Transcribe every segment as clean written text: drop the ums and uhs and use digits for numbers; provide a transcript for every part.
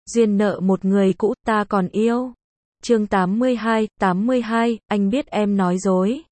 duyên nợ một người cũ ta còn yêu. Chương 82, anh biết em nói dối.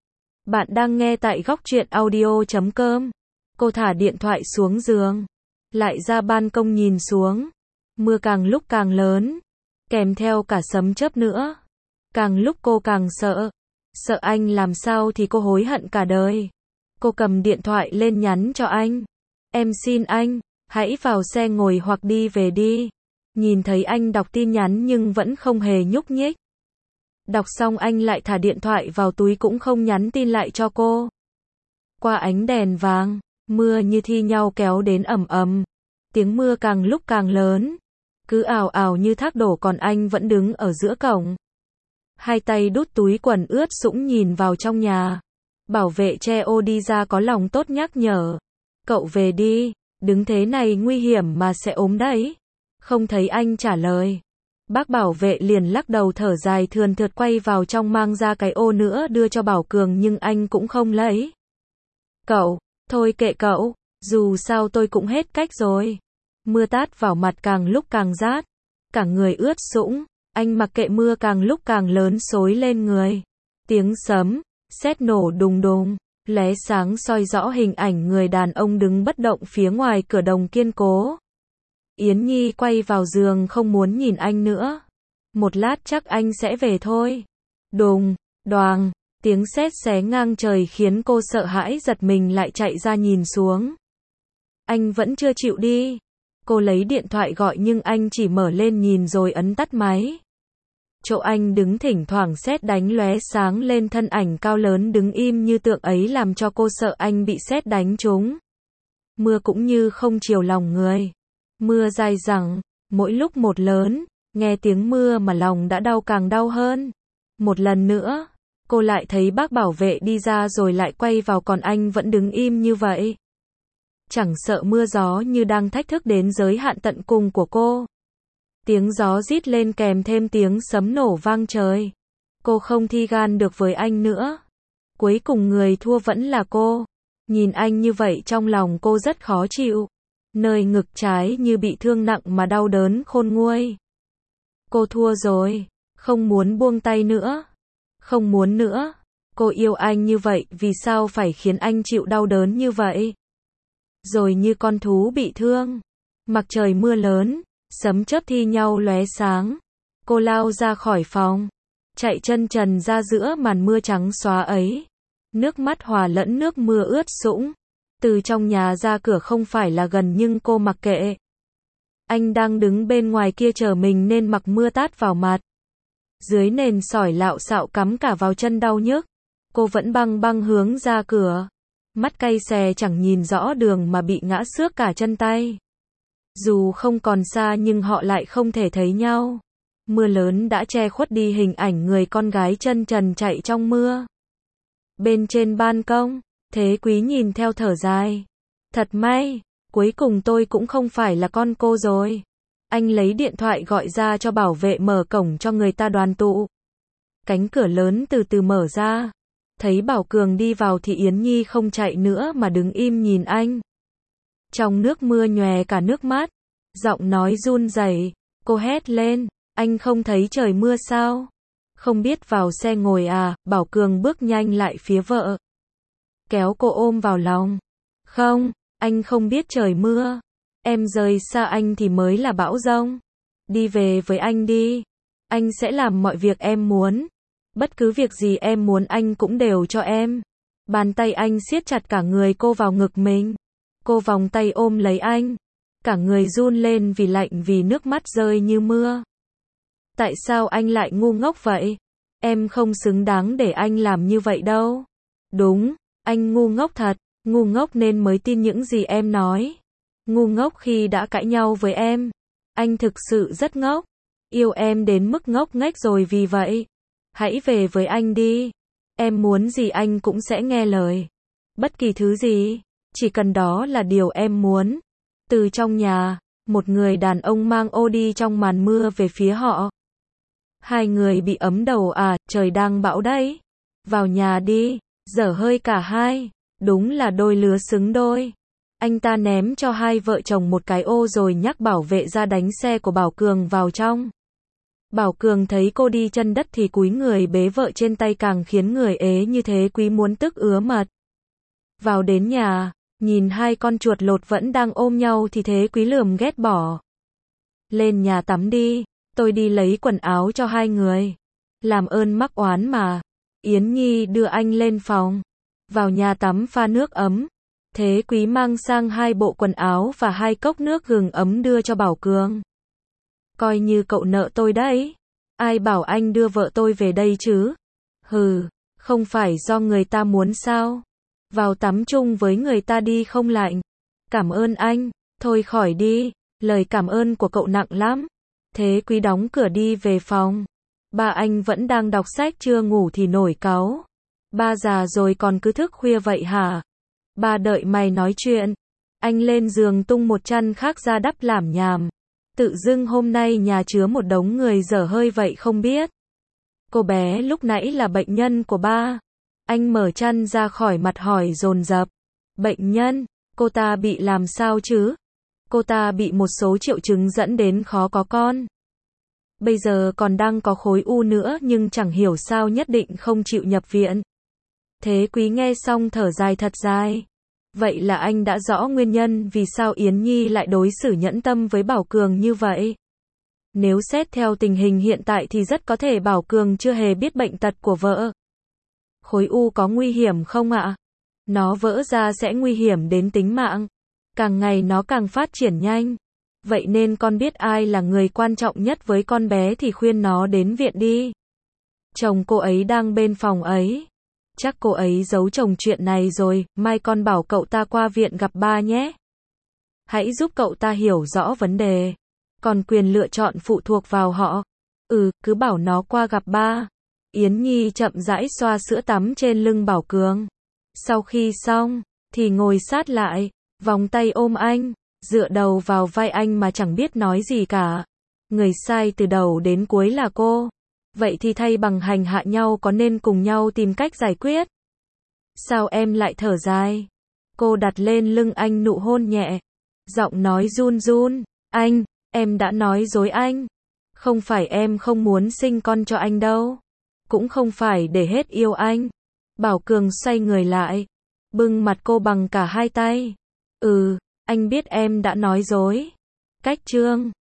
Bạn đang nghe tại góc truyện audio.com. Cô thả điện thoại xuống giường, lại ra ban công nhìn xuống. Mưa càng lúc càng lớn, kèm theo cả sấm chớp nữa. Càng lúc cô càng sợ. Sợ anh làm sao thì cô hối hận cả đời. Cô cầm điện thoại lên nhắn cho anh. Em xin anh, hãy vào xe ngồi hoặc đi về đi. Nhìn thấy anh đọc tin nhắn nhưng vẫn không hề nhúc nhích. Đọc xong anh lại thả điện thoại vào túi cũng không nhắn tin lại cho cô. Qua ánh đèn vàng, mưa như thi nhau kéo đến ầm ầm. Tiếng mưa càng lúc càng lớn, cứ ào ào như thác đổ, còn anh vẫn đứng ở giữa cổng. Hai tay đút túi quần ướt sũng nhìn vào trong nhà. Bảo vệ che ô đi ra có lòng tốt nhắc nhở. Cậu về đi, đứng thế này nguy hiểm mà sẽ ốm đấy. Không thấy anh trả lời. Bác bảo vệ liền lắc đầu thở dài thườn thượt quay vào trong mang ra cái ô nữa đưa cho Bảo Cường nhưng anh cũng không lấy. Cậu, thôi kệ cậu, dù sao tôi cũng hết cách rồi. Mưa tát vào mặt càng lúc càng rát, cả người ướt sũng, anh mặc kệ mưa càng lúc càng lớn xối lên người. Tiếng sấm, sét nổ đùng đùng, lóe sáng soi rõ hình ảnh người đàn ông đứng bất động phía ngoài cửa đồng kiên cố. Yến Nhi quay vào giường không muốn nhìn anh nữa. Một lát chắc anh sẽ về thôi. Đùng, đoàng, tiếng sét xé ngang trời khiến cô sợ hãi giật mình lại chạy ra nhìn xuống. Anh vẫn chưa chịu đi. Cô lấy điện thoại gọi nhưng anh chỉ mở lên nhìn rồi ấn tắt máy. Chỗ anh đứng thỉnh thoảng sét đánh lóe sáng lên, thân ảnh cao lớn đứng im như tượng ấy làm cho cô sợ anh bị sét đánh trúng. Mưa cũng như không chiều lòng người. Mưa dai dẳng, mỗi lúc một lớn, nghe tiếng mưa mà lòng đã đau càng đau hơn. Một lần nữa, cô lại thấy bác bảo vệ đi ra rồi lại quay vào, còn anh vẫn đứng im như vậy. Chẳng sợ mưa gió như đang thách thức đến giới hạn tận cùng của cô. Tiếng gió rít lên kèm thêm tiếng sấm nổ vang trời. Cô không thi gan được với anh nữa. Cuối cùng người thua vẫn là cô. Nhìn anh như vậy trong lòng cô rất khó chịu. Nơi ngực trái như bị thương nặng mà đau đớn khôn nguôi. Cô thua rồi, không muốn buông tay nữa. Không muốn nữa. Cô yêu anh như vậy, vì sao phải khiến anh chịu đau đớn như vậy? Rồi như con thú bị thương. Mặc trời mưa lớn, sấm chớp thi nhau lóe sáng. Cô lao ra khỏi phòng, chạy chân trần ra giữa màn mưa trắng xóa ấy. Nước mắt hòa lẫn nước mưa ướt sũng. Từ trong nhà ra cửa không phải là gần nhưng cô mặc kệ. Anh đang đứng bên ngoài kia chờ mình nên mặc mưa tát vào mặt. Dưới nền sỏi lạo xạo cắm cả vào chân đau nhức. Cô vẫn băng băng hướng ra cửa. Mắt cay xè chẳng nhìn rõ đường mà bị ngã xước cả chân tay. Dù không còn xa nhưng họ lại không thể thấy nhau. Mưa lớn đã che khuất đi hình ảnh người con gái chân trần chạy trong mưa. Bên trên ban công, Thế Quý nhìn theo thở dài. Thật may, cuối cùng tôi cũng không phải là con cô rồi. Anh lấy điện thoại gọi ra cho bảo vệ mở cổng cho người ta đoàn tụ. Cánh cửa lớn từ từ mở ra. Thấy Bảo Cường đi vào thì Yến Nhi không chạy nữa mà đứng im nhìn anh. Trong nước mưa nhòe cả nước mắt. Giọng nói run rẩy, cô hét lên, anh không thấy trời mưa sao? Không biết vào xe ngồi à? Bảo Cường bước nhanh lại phía vợ. Kéo cô ôm vào lòng. Không, anh không biết trời mưa. Em rời xa anh thì mới là bão giông. Đi về với anh đi. Anh sẽ làm mọi việc em muốn. Bất cứ việc gì em muốn anh cũng đều cho em. Bàn tay anh siết chặt cả người cô vào ngực mình. Cô vòng tay ôm lấy anh. Cả người run lên vì lạnh, vì nước mắt rơi như mưa. Tại sao anh lại ngu ngốc vậy? Em không xứng đáng để anh làm như vậy đâu. Đúng, anh ngu ngốc thật. Ngu ngốc nên mới tin những gì em nói. Ngu ngốc khi đã cãi nhau với em. Anh thực sự rất ngốc. Yêu em đến mức ngốc nghếch rồi, vì vậy hãy về với anh đi. Em muốn gì anh cũng sẽ nghe lời. Bất kỳ thứ gì, chỉ cần đó là điều em muốn. Từ trong nhà, một người đàn ông mang ô đi trong màn mưa về phía họ. Hai người bị ấm đầu à? Trời đang bão đấy. Vào nhà đi. Dở hơi cả hai. Đúng là đôi lứa xứng đôi. Anh ta ném cho hai vợ chồng một cái ô rồi nhắc bảo vệ ra đánh xe của Bảo Cường vào trong. Bảo Cường thấy cô đi chân đất thì cúi người bế vợ trên tay càng khiến người ế như Thế Quý muốn tức ứa mật. Vào đến nhà, nhìn hai con chuột lột vẫn đang ôm nhau thì Thế Quý lườm ghét bỏ. Lên nhà tắm đi, tôi đi lấy quần áo cho hai người. Làm ơn mắc oán mà. Yến Nhi đưa anh lên phòng. Vào nhà tắm pha nước ấm. Thế Quý mang sang hai bộ quần áo và hai cốc nước gừng ấm đưa cho Bảo Cường. Coi như cậu nợ tôi đấy. Ai bảo anh đưa vợ tôi về đây chứ? Hừ, không phải do người ta muốn sao? Vào tắm chung với người ta đi không lạnh. Cảm ơn anh, thôi khỏi đi, lời cảm ơn của cậu nặng lắm. Thế Quý đóng cửa đi về phòng. Ba anh vẫn đang đọc sách chưa ngủ thì nổi cáu. Ba già rồi còn cứ thức khuya vậy hả? Ba đợi mày nói chuyện. Anh lên giường tung một chăn khác ra đắp làm nhảm. Tự dưng hôm nay nhà chứa một đống người dở hơi vậy không biết. Cô bé lúc nãy là bệnh nhân của ba. Anh mở chăn ra khỏi mặt hỏi dồn dập. Bệnh nhân, cô ta bị làm sao chứ? Cô ta bị một số triệu chứng dẫn đến khó có con. Bây giờ còn đang có khối u nữa nhưng chẳng hiểu sao nhất định không chịu nhập viện. Thế Quý nghe xong thở dài thật dài. Vậy là anh đã rõ nguyên nhân vì sao Yến Nhi lại đối xử nhẫn tâm với Bảo Cường như vậy. Nếu xét theo tình hình hiện tại thì rất có thể Bảo Cường chưa hề biết bệnh tật của vợ. Khối u có nguy hiểm không ạ? Nó vỡ ra sẽ nguy hiểm đến tính mạng. Càng ngày nó càng phát triển nhanh. Vậy nên con biết ai là người quan trọng nhất với con bé thì khuyên nó đến viện đi. Chồng cô ấy đang bên phòng ấy. Chắc cô ấy giấu chồng chuyện này rồi, mai con bảo cậu ta qua viện gặp ba nhé. Hãy giúp cậu ta hiểu rõ vấn đề. Còn quyền lựa chọn phụ thuộc vào họ. Cứ bảo nó qua gặp ba. Yến Nhi chậm rãi xoa sữa tắm trên lưng Bảo Cường. Sau khi xong, thì ngồi sát lại, vòng tay ôm anh, dựa đầu vào vai anh mà chẳng biết nói gì cả. Người sai từ đầu đến cuối là cô. Vậy thì thay bằng hành hạ nhau có nên cùng nhau tìm cách giải quyết? Sao em lại thở dài? Cô đặt lên lưng anh nụ hôn nhẹ. Giọng nói run run. Anh, em đã nói dối anh. Không phải em không muốn sinh con cho anh đâu. Cũng không phải để hết yêu anh. Bảo Cường xoay người lại. Bưng mặt cô bằng cả hai tay. Anh biết em đã nói dối. Cách chương